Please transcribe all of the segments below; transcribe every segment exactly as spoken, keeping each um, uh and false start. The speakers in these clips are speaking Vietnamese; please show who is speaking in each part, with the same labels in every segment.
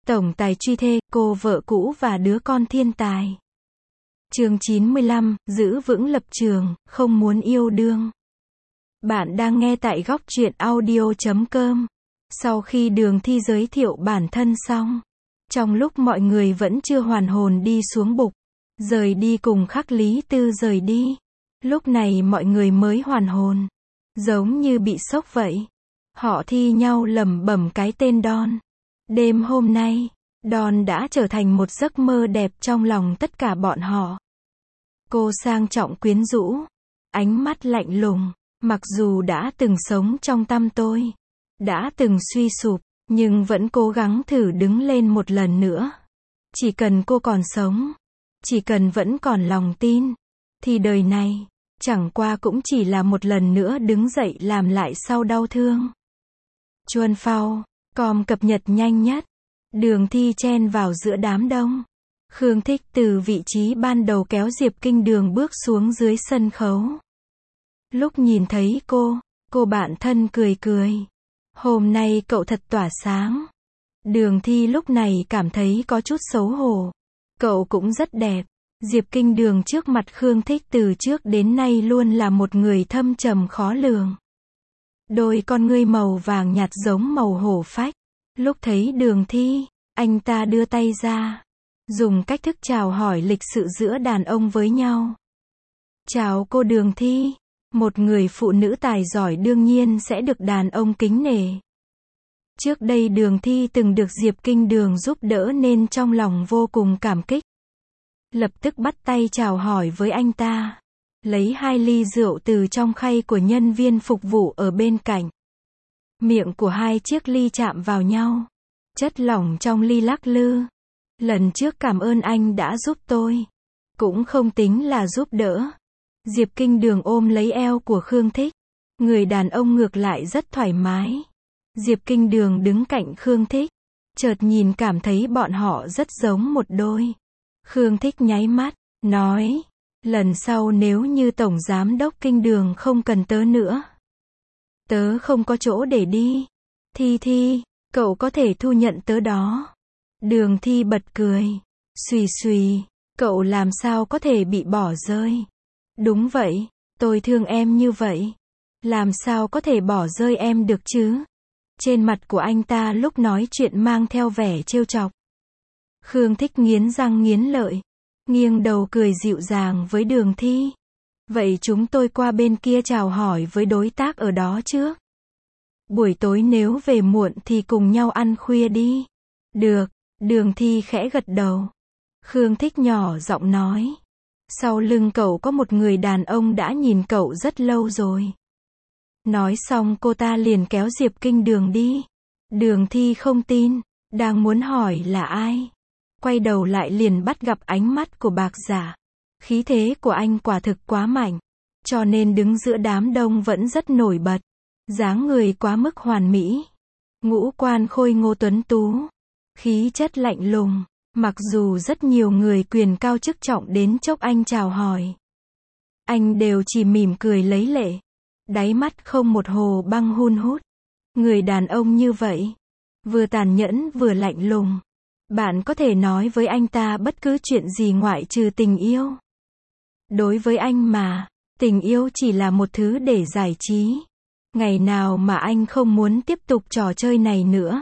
Speaker 1: Tổng tài truy thê, cô vợ cũ và đứa con thiên tài. Chương chín mươi lăm, giữ vững lập trường, không muốn yêu đương. Bạn đang nghe tại góc truyện audio chấm com. Sau khi Đường Thi giới thiệu bản thân xong, trong lúc mọi người vẫn chưa hoàn hồn đi xuống bục, rời đi cùng Khắc Lý Tư rời đi. Lúc này mọi người mới hoàn hồn, giống như bị sốc vậy. Họ thi nhau lẩm bẩm cái tên Don. Đêm hôm nay, Don đã trở thành một giấc mơ đẹp trong lòng tất cả bọn họ. Cô sang trọng quyến rũ, ánh mắt lạnh lùng, mặc dù đã từng sống trong tăm tối, đã từng suy sụp, nhưng vẫn cố gắng thử đứng lên một lần nữa. Chỉ cần cô còn sống, chỉ cần vẫn còn lòng tin, thì đời này, chẳng qua cũng chỉ là một lần nữa đứng dậy làm lại sau đau thương. Chuan Phao, com cập nhật nhanh nhất. Đường Thi chen vào giữa đám đông. Khương Thích từ vị trí ban đầu kéo Diệp Kinh Đường bước xuống dưới sân khấu. Lúc nhìn thấy cô, cô bạn thân cười cười. Hôm nay cậu thật tỏa sáng. Đường Thi lúc này cảm thấy có chút xấu hổ. Cậu cũng rất đẹp. Diệp Kinh Đường trước mặt Khương Thích từ trước đến nay luôn là một người thâm trầm khó lường. Đôi con ngươi màu vàng nhạt giống màu hổ phách. Lúc thấy Đường Thi, anh ta đưa tay ra, dùng cách thức chào hỏi lịch sự giữa đàn ông với nhau. Chào cô Đường Thi. Một người phụ nữ tài giỏi đương nhiên sẽ được đàn ông kính nể. Trước đây Đường Thi từng được Diệp Kinh Đường giúp đỡ nên trong lòng vô cùng cảm kích. Lập tức bắt tay chào hỏi với anh ta, lấy hai ly rượu từ trong khay của nhân viên phục vụ ở bên cạnh. Miệng của hai chiếc ly chạm vào nhau, chất lỏng trong ly lắc lư. Lần trước cảm ơn anh đã giúp tôi, cũng không tính là giúp đỡ. Diệp Kinh Đường ôm lấy eo của Khương Thích, người đàn ông ngược lại rất thoải mái. Diệp Kinh Đường đứng cạnh Khương Thích, chợt nhìn cảm thấy bọn họ rất giống một đôi. Khương Thích nháy mắt, nói, lần sau nếu như Tổng Giám Đốc Kinh Đường không cần tớ nữa, tớ không có chỗ để đi. Thi Thi, cậu có thể thu nhận tớ đó. Đường Thi bật cười, xùy xùy, cậu làm sao có thể bị bỏ rơi. Đúng vậy, tôi thương em như vậy, làm sao có thể bỏ rơi em được chứ. Trên mặt của anh ta lúc nói chuyện mang theo vẻ trêu chọc. Khương Thích nghiến răng nghiến lợi, nghiêng đầu cười dịu dàng với Đường Thi. Vậy chúng tôi qua bên kia chào hỏi với đối tác ở đó trước. Buổi tối nếu về muộn thì cùng nhau ăn khuya đi. Được, Đường Thi khẽ gật đầu. Khương Thích nhỏ giọng nói, sau lưng cậu có một người đàn ông đã nhìn cậu rất lâu rồi. Nói xong cô ta liền kéo Diệp Kinh Đường đi. Đường Thi không tin, đang muốn hỏi là ai. Quay đầu lại liền bắt gặp ánh mắt của Bạc Giả. Khí thế của anh quả thực quá mạnh, cho nên đứng giữa đám đông vẫn rất nổi bật. Dáng người quá mức hoàn mỹ, ngũ quan khôi ngô tuấn tú, khí chất lạnh lùng. Mặc dù rất nhiều người quyền cao chức trọng đến chốc anh chào hỏi, anh đều chỉ mỉm cười lấy lệ, đáy mắt không một hồ băng hun hút. Người đàn ông như vậy, vừa tàn nhẫn vừa lạnh lùng. Bạn có thể nói với anh ta bất cứ chuyện gì ngoại trừ tình yêu. Đối với anh mà, tình yêu chỉ là một thứ để giải trí. Ngày nào mà anh không muốn tiếp tục trò chơi này nữa,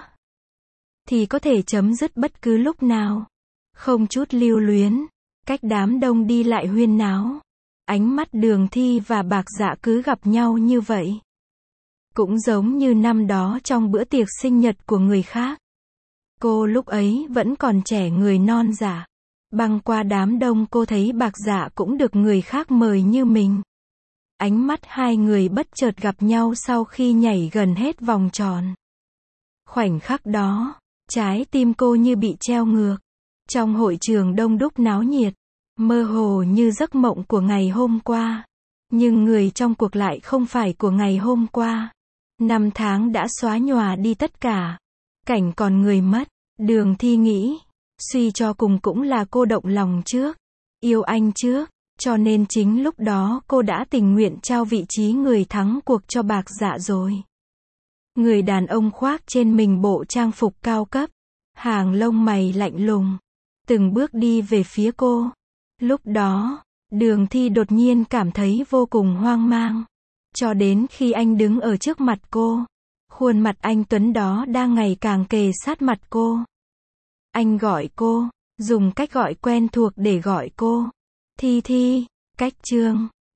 Speaker 1: thì có thể chấm dứt bất cứ lúc nào. Không chút lưu luyến, cách đám đông đi lại huyên náo. Ánh mắt Đường Thi và Bạc Dạ cứ gặp nhau như vậy. Cũng giống như năm đó trong bữa tiệc sinh nhật của người khác. Cô lúc ấy vẫn còn trẻ người non dạ. Băng qua đám đông cô thấy Bạc Dạ cũng được người khác mời như mình. Ánh mắt hai người bất chợt gặp nhau sau khi nhảy gần hết vòng tròn. Khoảnh khắc đó, trái tim cô như bị treo ngược. Trong hội trường đông đúc náo nhiệt, mơ hồ như giấc mộng của ngày hôm qua. Nhưng người trong cuộc lại không phải của ngày hôm qua. Năm tháng đã xóa nhòa đi tất cả. Cảnh còn người mất. Đường Thi nghĩ, suy cho cùng cũng là cô động lòng trước, yêu anh trước, cho nên chính lúc đó cô đã tình nguyện trao vị trí người thắng cuộc cho Bạc Dạ rồi. Người đàn ông khoác trên mình bộ trang phục cao cấp, hàng lông mày lạnh lùng, từng bước đi về phía cô. Lúc đó, Đường Thi đột nhiên cảm thấy vô cùng hoang mang. Cho đến khi anh đứng ở trước mặt cô, khuôn mặt anh tuấn đó đang ngày càng kề sát mặt cô. Anh gọi cô, dùng cách gọi quen thuộc để gọi cô. Thi Thi, cách chương